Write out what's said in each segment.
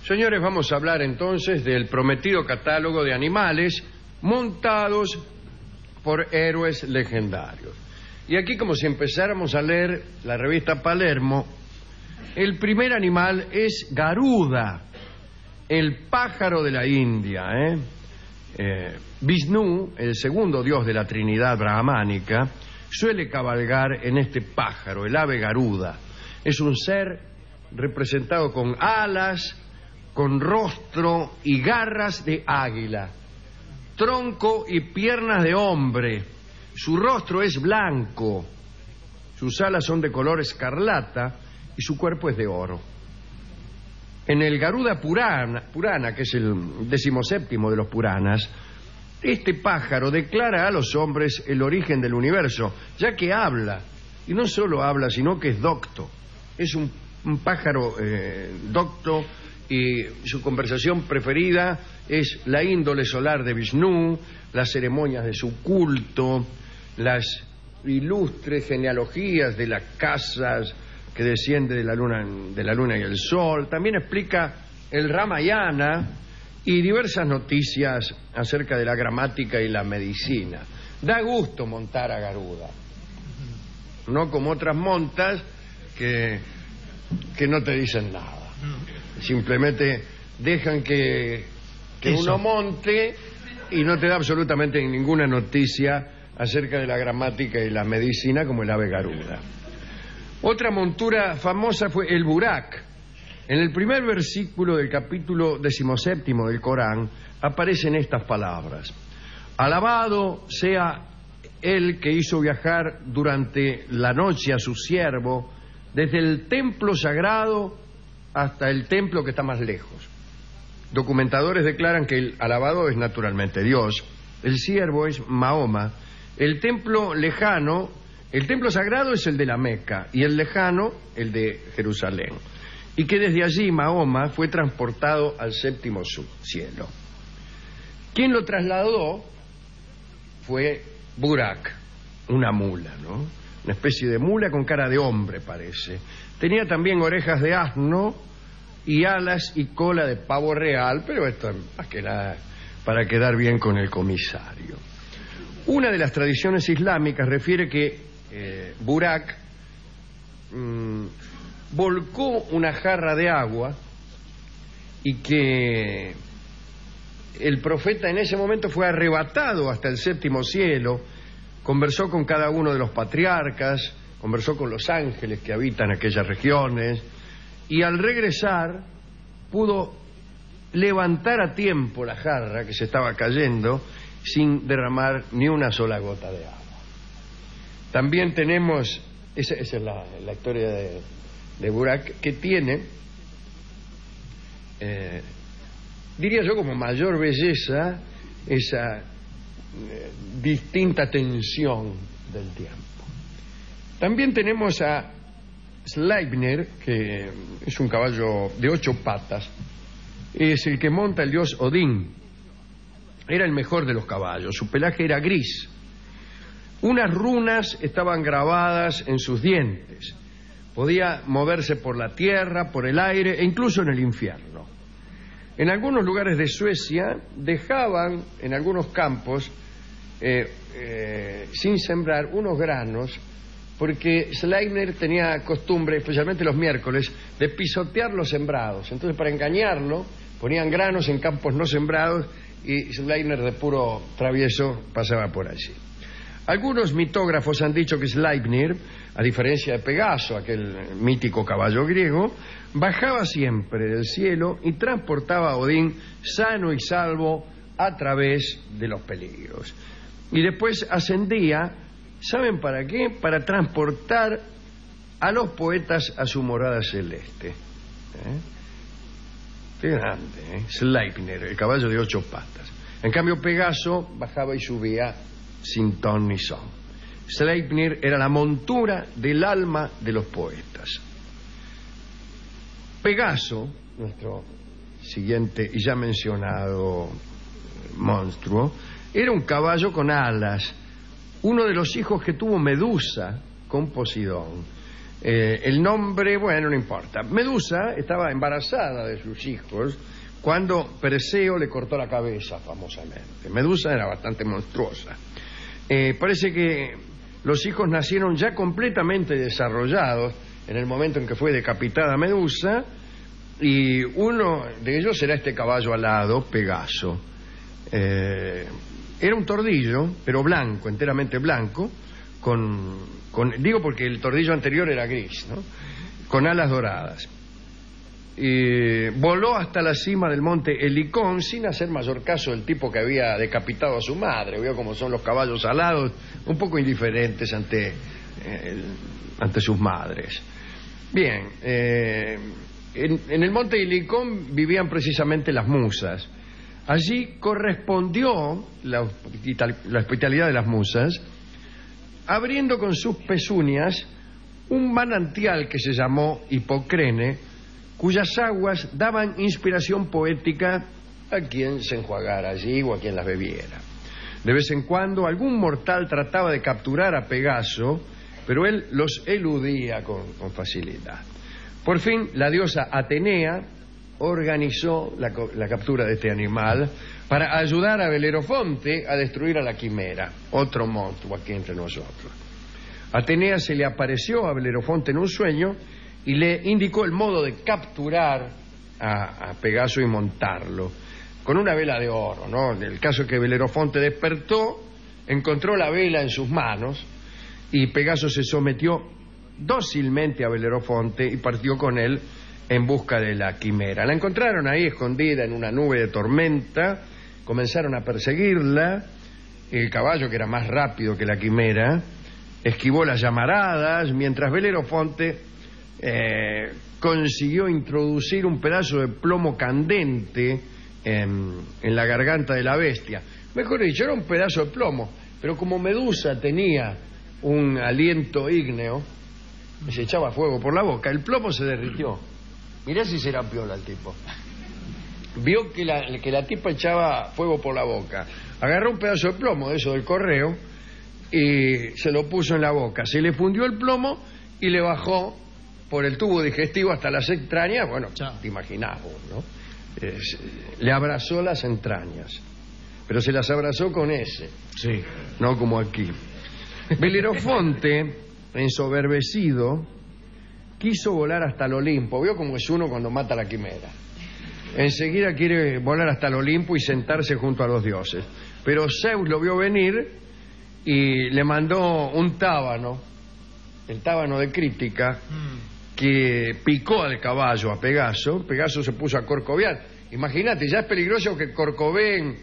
Señores, vamos a hablar entonces del prometido catálogo de animales montados por héroes legendarios. Y aquí, como si empezáramos a leer la revista Palermo, el primer animal es Garuda, el pájaro de la India. Vishnu, el segundo dios de la Trinidad brahmánica, suele cabalgar en este pájaro, el ave Garuda. Es un ser representado con alas, con rostro y garras de águila, tronco y piernas de hombre. Su rostro es blanco, sus alas son de color escarlata y su cuerpo es de oro. En el Garuda Purana, que es el 17º de los Puranas, este pájaro declara a los hombres el origen del universo, ya que habla, y no solo habla, sino que es docto. Es un pájaro docto, y su conversación preferida es la índole solar de Vishnu, las ceremonias de su culto, las ilustres genealogías de las casas que desciende de la luna y el sol. También explica el Ramayana y diversas noticias acerca de la gramática y la medicina. Da gusto montar a Garuda, no como otras montas que no te dicen nada. Simplemente dejan que uno monte y no te da absolutamente ninguna noticia acerca de la gramática y la medicina, como el ave Garuda. Otra montura famosa fue el burak. En el primer versículo del capítulo 17 del Corán aparecen estas palabras: alabado sea el que hizo viajar durante la noche a su siervo desde el templo sagrado hasta el templo que está más lejos. Documentadores declaran que el alabado es naturalmente Dios, el siervo es Mahoma, el templo lejano, el templo sagrado es el de la Meca y el lejano el de Jerusalén, y que desde allí Mahoma fue transportado al séptimo cielo. Quien lo trasladó fue Burak, una mula, ¿no? Una especie de mula con cara de hombre, parece. Tenía también orejas de asno y alas y cola de pavo real, pero esto más que nada para quedar bien con el comisario. Una de las tradiciones islámicas refiere que Burak volcó una jarra de agua y que el profeta en ese momento fue arrebatado hasta el séptimo cielo, conversó con cada uno de los patriarcas, conversó con los ángeles que habitan aquellas regiones, y al regresar pudo levantar a tiempo la jarra que se estaba cayendo sin derramar ni una sola gota de agua. También tenemos, esa es la historia de Burak, que tiene, diría yo, como mayor belleza esa distinta tensión del tiempo. También tenemos a Sleipnir, que es un caballo de 8 patas, es el que monta el dios Odín. Era el mejor de los caballos, su pelaje era gris. Unas runas estaban grabadas en sus dientes. Podía moverse por la tierra, por el aire e incluso en el infierno. En algunos lugares de Suecia dejaban en algunos campos sin sembrar unos granos, porque Sleipnir tenía costumbre, especialmente los miércoles, de pisotear los sembrados. Entonces, para engañarlo, ponían granos en campos no sembrados y Sleipnir, de puro travieso, pasaba por allí. Algunos mitógrafos han dicho que Sleipnir, a diferencia de Pegaso, aquel mítico caballo griego, bajaba siempre del cielo y transportaba a Odín sano y salvo a través de los peligros. Y después ascendía, ¿saben para qué? Para transportar a los poetas a su morada celeste. Qué grande, Sleipnir, el caballo de 8 patas. En cambio, Pegaso bajaba y subía sin ton ni son. Sleipnir era la montura del alma de los poetas. Pegaso, nuestro siguiente y ya mencionado monstruo, era un caballo con alas, uno de los hijos que tuvo Medusa con Poseidón. El nombre, bueno, no importa. Medusa estaba embarazada de sus hijos cuando Perseo le cortó la cabeza, famosamente. Medusa era bastante monstruosa. Parece que los hijos nacieron ya completamente desarrollados en el momento en que fue decapitada Medusa, y uno de ellos era este caballo alado, Pegaso. Era un tordillo, pero blanco, enteramente blanco, digo porque el tordillo anterior era gris, ¿no? Con alas doradas. Voló hasta la cima del monte Helicón sin hacer mayor caso del tipo que había decapitado a su madre. Vio cómo son los caballos alados, un poco indiferentes ante sus madres. Bien, en el monte Helicón vivían precisamente las musas. Allí correspondió la hospitalidad de las musas, abriendo con sus pezuñas un manantial que se llamó Hipocrene, cuyas aguas daban inspiración poética a quien se enjuagara allí o a quien las bebiera. De vez en cuando algún mortal trataba de capturar a Pegaso, pero él los eludía con facilidad. Por fin, la diosa Atenea organizó la captura de este animal para ayudar a Belerofonte a destruir a la quimera, otro monstruo aquí entre nosotros. Atenea se le apareció a Belerofonte en un sueño y le indicó el modo de capturar a Pegaso y montarlo, con una vela de oro, ¿no? En el caso que Belerofonte despertó, encontró la vela en sus manos y Pegaso se sometió dócilmente a Belerofonte y partió con él en busca de la quimera. La encontraron ahí escondida en una nube de tormenta, comenzaron a perseguirla. El caballo, que era más rápido que la quimera, esquivó las llamaradas, mientras Belerofonte consiguió introducir un pedazo de plomo candente en la garganta de la bestia. Mejor dicho, era un pedazo de plomo, pero como Medusa tenía un aliento ígneo, se echaba fuego por la boca, el plomo se derritió. Mirá si será piola el tipo. Vio que la tipa echaba fuego por la boca. Agarró un pedazo de plomo, de eso del correo, y se lo puso en la boca. Se le fundió el plomo y le bajó por el tubo digestivo hasta las entrañas. Bueno, te imaginás vos, ¿no? Le abrazó las entrañas, pero se las abrazó con ese. Sí. No como aquí. Belerofonte, ensoberbecido, quiso volar hasta el Olimpo. Vio cómo es uno cuando mata a la quimera. Enseguida quiere volar hasta el Olimpo y sentarse junto a los dioses. Pero Zeus lo vio venir y le mandó un tábano, el tábano de Crítica, que picó al caballo, a Pegaso. Pegaso se puso a corcovear. Imagínate, ya es peligroso que corcoveen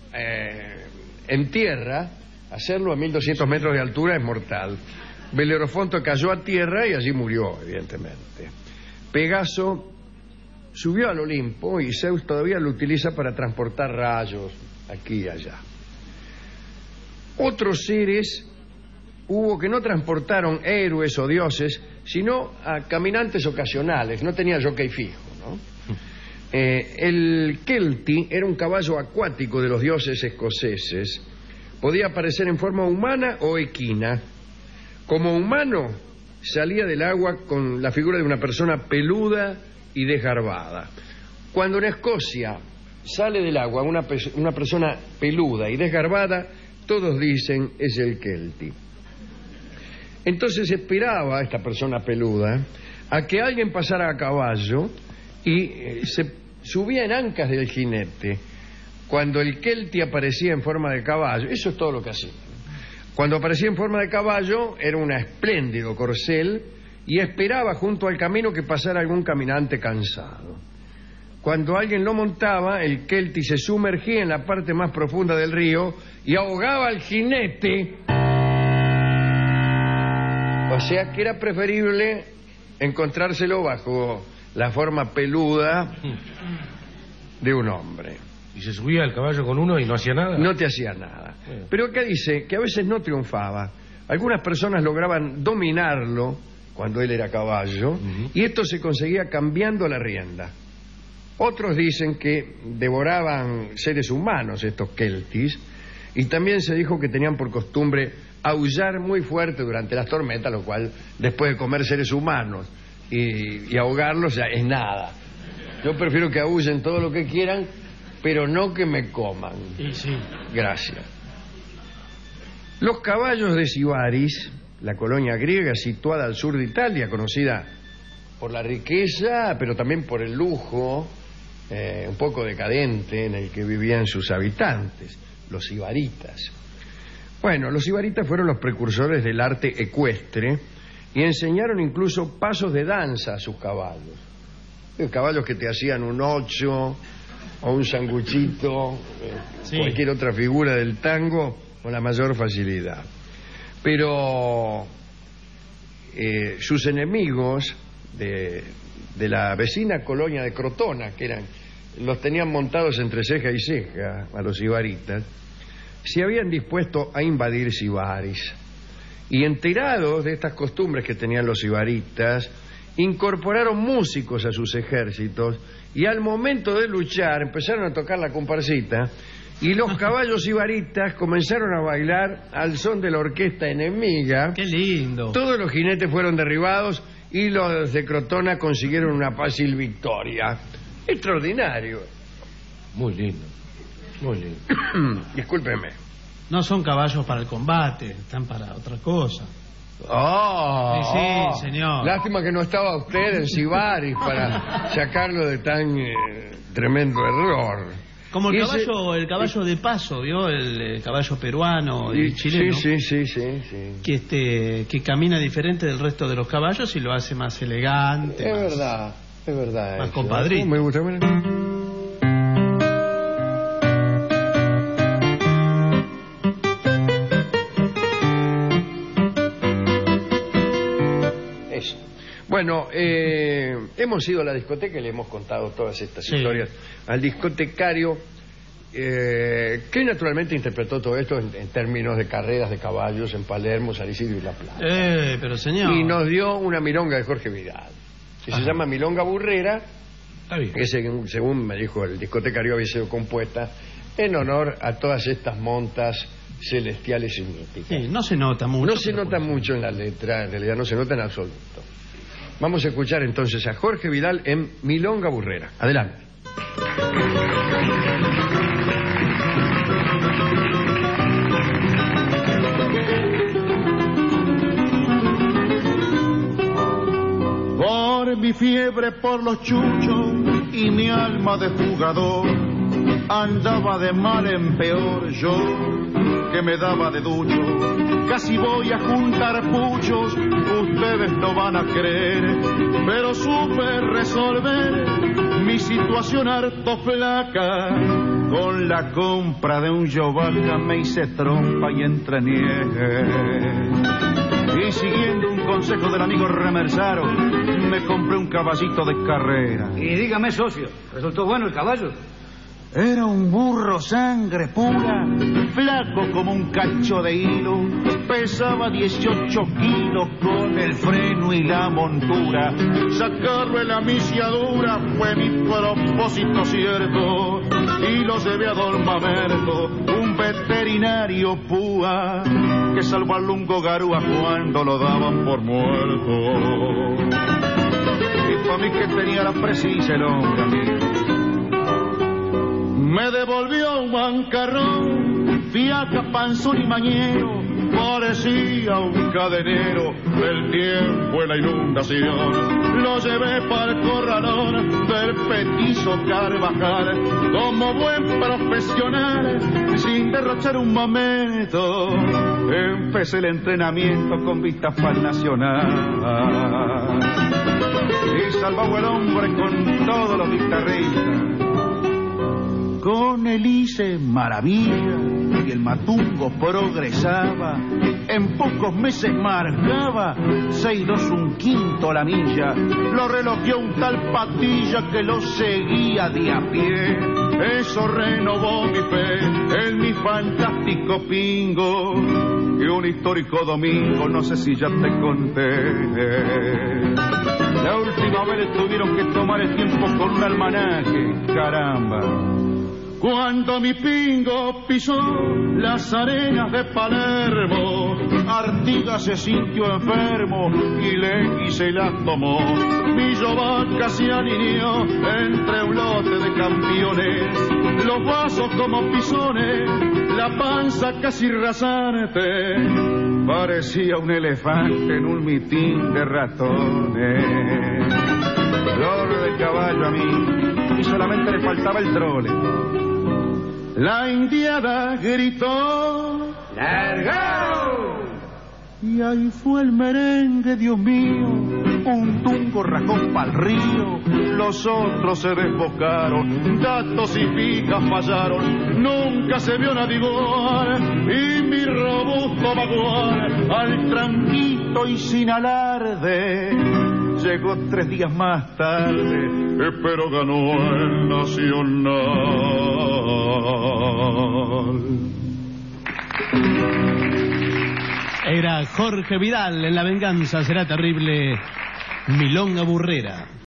en tierra. Hacerlo a 1200 metros de altura es mortal. Belerofonte cayó a tierra y allí murió, evidentemente. Pegaso subió al Olimpo y Zeus todavía lo utiliza para transportar rayos aquí y allá. Otros seres hubo que no transportaron héroes o dioses, sino a caminantes ocasionales. No tenía jockey fijo, ¿no? El Kelty era un caballo acuático de los dioses escoceses. Podía aparecer en forma humana o equina. Como humano, salía del agua con la figura de una persona peluda y desgarbada. Cuando en Escocia sale del agua una persona peluda y desgarbada, todos dicen es el Kelty. Entonces esperaba a esta persona peluda a que alguien pasara a caballo y se subía en ancas del jinete. Cuando el Kelty aparecía en forma de caballo, eso es todo lo que hacía. Cuando aparecía en forma de caballo, era un espléndido corcel y esperaba junto al camino que pasara algún caminante cansado. Cuando alguien lo montaba, el Kelty se sumergía en la parte más profunda del río y ahogaba al jinete. O sea que era preferible encontrárselo bajo la forma peluda de un hombre. ¿Y se subía al caballo con uno y no hacía nada? No te hacía nada. Pero acá dice que a veces no triunfaba. Algunas personas lograban dominarlo cuando él era caballo, y esto se conseguía cambiando la rienda. Otros dicen que devoraban seres humanos, estos keltis, y también se dijo que tenían por costumbre aullar muy fuerte durante las tormentas, lo cual, después de comer seres humanos y ahogarlos, ya es nada. Yo prefiero que aúllen todo lo que quieran, pero no que me coman. Y sí. Gracias. Los caballos de Sibaris, la colonia griega situada al sur de Italia, conocida por la riqueza, pero también por el lujo, un poco decadente, en el que vivían sus habitantes, los sibaritas. Bueno, los sibaritas fueron los precursores del arte ecuestre y enseñaron incluso pasos de danza a sus caballos. Caballos que te hacían un 8 o un sanguchito, Sí. cualquier otra figura del tango con la mayor facilidad. Pero sus enemigos de la vecina colonia de Crotona, que los tenían montados entre ceja y ceja a los sibaritas, se habían dispuesto a invadir Sibaris. Y enterados de estas costumbres que tenían los sibaritas, incorporaron músicos a sus ejércitos y al momento de luchar empezaron a tocar la comparsita y los caballos sibaritas comenzaron a bailar al son de la orquesta enemiga. ¡Qué lindo! Todos los jinetes fueron derribados y los de Crotona consiguieron una fácil victoria. Extraordinario. Muy lindo. Muy lindo. Discúlpeme. No son caballos para el combate, están para otra cosa. ¡Oh! Sí, señor. Lástima que no estaba usted en Sibaris para sacarlo de tan tremendo error. Como el Y caballo de paso, ¿vio? El caballo peruano y chileno. Sí. Que camina diferente del resto de los caballos y lo hace más elegante. Es verdad. Más eso. compadrito. Me gusta. Eso. Bueno, hemos ido a la discoteca y le hemos contado todas estas historias al discotecario, que naturalmente interpretó todo esto en términos de carreras de caballos en Palermo, San Isidro y La Plata. Pero señor. Y nos dio una milonga de Jorge Vidal, que se llama Milonga Burrera, Está bien. que según me dijo el discotecario había sido compuesta en honor a todas estas montas celestiales y míticas. Sí, no se nota mucho. No se nota mucho en la letra, en realidad no se nota en absoluto. Vamos a escuchar entonces a Jorge Vidal en Milonga Burrera. Adelante. Por mi fiebre por los chuchos y mi alma de jugador, andaba de mal en peor yo, que me daba de ducho. Casi voy a juntar puchos, ustedes no van a creer, pero supe resolver mi situación harto flaca. Con la compra de un Yovaca me hice trompa y entrenié. Y siguiendo un consejo del amigo Remersaro, me compré un caballito de carrera. Y dígame, socio, ¿resultó bueno el caballo? Era un burro sangre pura, flaco como un cacho de hilo, pesaba 18 kilos con el freno y la montura. Sacarlo en la misiadura fue mi propósito cierto, y lo llevé a Don Mamerto, un veterinario púa, que salvó al lungo garúa cuando lo daban por muerto. Y para mí que tenía la precisa el hombre amigo. Me devolvió un bancarrón, fiaca, panzón y mañero, parecía un cadenero del tiempo en la inundación. Lo llevé para el corralón del petizo Carvajal, como buen profesional, sin derrochar un momento. Empecé el entrenamiento con vista para el Nacional, y salvaba el hombre con todos los guitarristas. Con el hice maravilla y el matungo progresaba. En pocos meses marcaba 6-2 un quinto la milla. Lo relojeó un tal Patilla que lo seguía de a pie. Eso renovó mi fe en mi fantástico pingo. Y un histórico domingo, no sé si ya te conté. La última vez tuvieron que tomar el tiempo con un almanaque, caramba. Cuando mi pingo pisó las arenas de Palermo, Artigas se sintió enfermo y Legui se la tomó. Villovaca se alineó entre un lote de campeones, los vasos como pisones, la panza casi rasante, parecía un elefante en un mitín de ratones. Flor de caballo a mí, y solamente le faltaba el trole. La indiada gritó: ¡largao! Y ahí fue el merengue, Dios mío, un tungo rajón pa'l río. Los otros se desbocaron, gatos y picas fallaron, nunca se vio nadie igual. Y mi robusto bagual, al tranquito y sin alarde, llegó 3 días más tarde, pero ganó el Nacional. Era Jorge Vidal en La venganza será terrible, Milonga Burrera.